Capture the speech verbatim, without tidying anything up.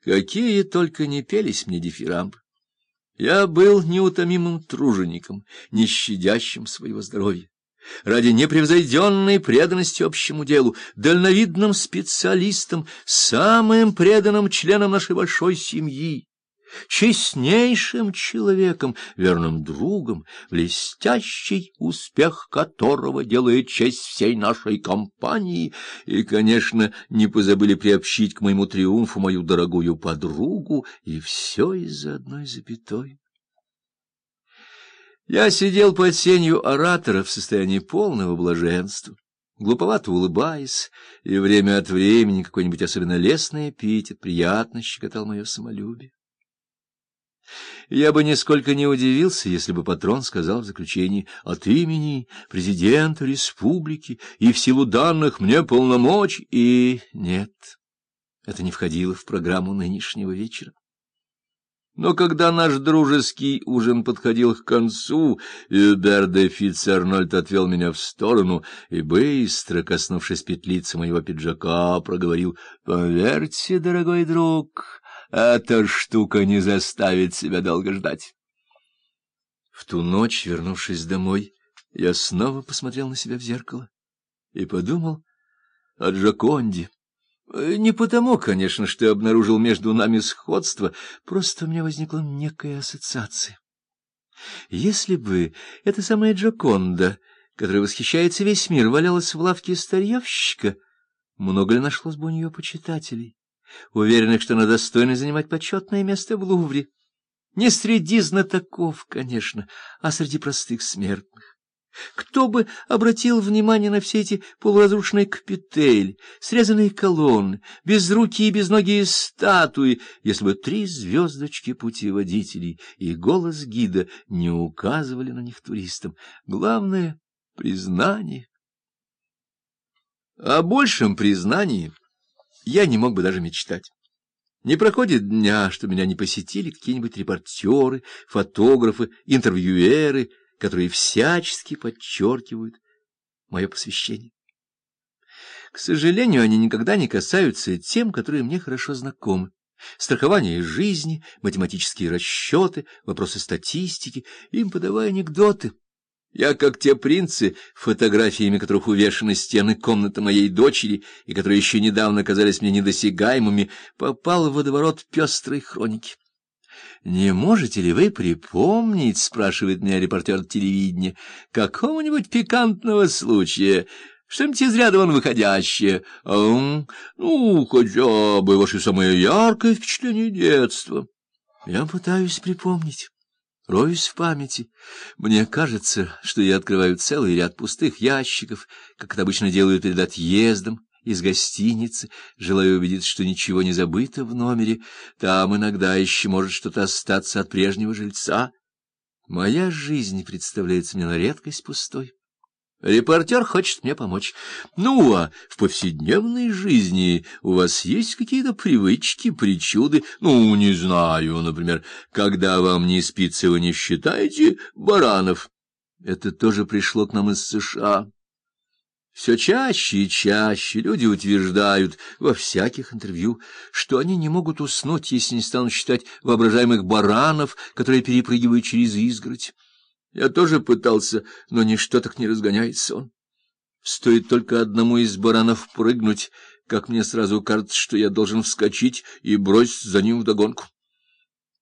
Какие только не пелись мне дифирамбы. Я был неутомимым тружеником, не щадящим своего здоровья. Ради непревзойденной преданности общему делу, дальновидным специалистом, самым преданным членом нашей большой семьи, честнейшим человеком, верным другом, блестящий успех которого делает честь всей нашей компании, и, конечно, не позабыли приобщить к моему триумфу мою дорогую подругу, и все из-за одной запятой. Я сидел под сенью оратора в состоянии полного блаженства, глуповато улыбаясь, и время от времени какой-нибудь особенно лестный эпитет приятно щекотал мое самолюбие. Я бы нисколько не удивился, если бы патрон сказал в заключении: от имени президента республики и в силу данных мне полномочий. И нет, это не входило в программу нынешнего вечера. Но когда наш дружеский ужин подходил к концу, Юбер де Фитц-Арнольд отвел меня в сторону и, быстро коснувшись петлицы моего пиджака, проговорил: «Поверьте, дорогой друг, эта штука не заставит себя долго ждать». В ту ночь, вернувшись домой, я снова посмотрел на себя в зеркало и подумал о Джоконде. Не потому, конечно, что я обнаружил между нами сходство, просто у меня возникла некая ассоциация. Если бы эта самая Джоконда, которой восхищается весь мир, валялась в лавке старьевщика, много ли нашлось бы у нее почитателей, уверенных, что она достойна занимать почетное место в Лувре? Не среди знатоков, конечно, а среди простых смертных. Кто бы обратил внимание на все эти полуразрушенные капители, срезанные колонны, безрукие и безногие статуи, если бы три звездочки путеводителей и голос гида не указывали на них туристам? Главное — признание. О большем признании я не мог бы даже мечтать. Не проходит дня, что меня не посетили какие-нибудь репортеры, фотографы, интервьюеры, которые всячески подчеркивают мое посвящение. К сожалению, они никогда не касаются тем, которые мне хорошо знакомы: страхование жизни, математические расчеты, вопросы статистики. Им подавай анекдоты. Я, как те принцы, фотографиями которых увешаны стены комнаты моей дочери и которые еще недавно казались мне недосягаемыми, попал в водоворот пестрой хроники. «Не можете ли вы припомнить, — спрашивает меня репортер телевидения, — какого-нибудь пикантного случая, что-нибудь из ряда вон выходящее? А, ну, хотя бы ваше самое яркое впечатление детства». Я пытаюсь припомнить, роюсь в памяти. Мне кажется, что я открываю целый ряд пустых ящиков, как это обычно делают перед отъездом из гостиницы, желая убедиться, что ничего не забыто в номере. Там иногда еще может что-то остаться от прежнего жильца. Моя жизнь представляется мне на редкость пустой. Репортер хочет мне помочь. Ну, а в повседневной жизни у вас есть какие-то привычки, причуды? Ну, не знаю, например, когда вам не спится, вы не считаете баранов? Это тоже пришло к нам из США. Все чаще и чаще люди утверждают во всяких интервью, что они не могут уснуть, если не станут считать воображаемых баранов, которые перепрыгивают через изгородь. Я тоже пытался, но ничто так не разгоняет сон. Стоит только одному из баранов прыгнуть, как мне сразу кажется, что я должен вскочить и броситься за ним вдогонку.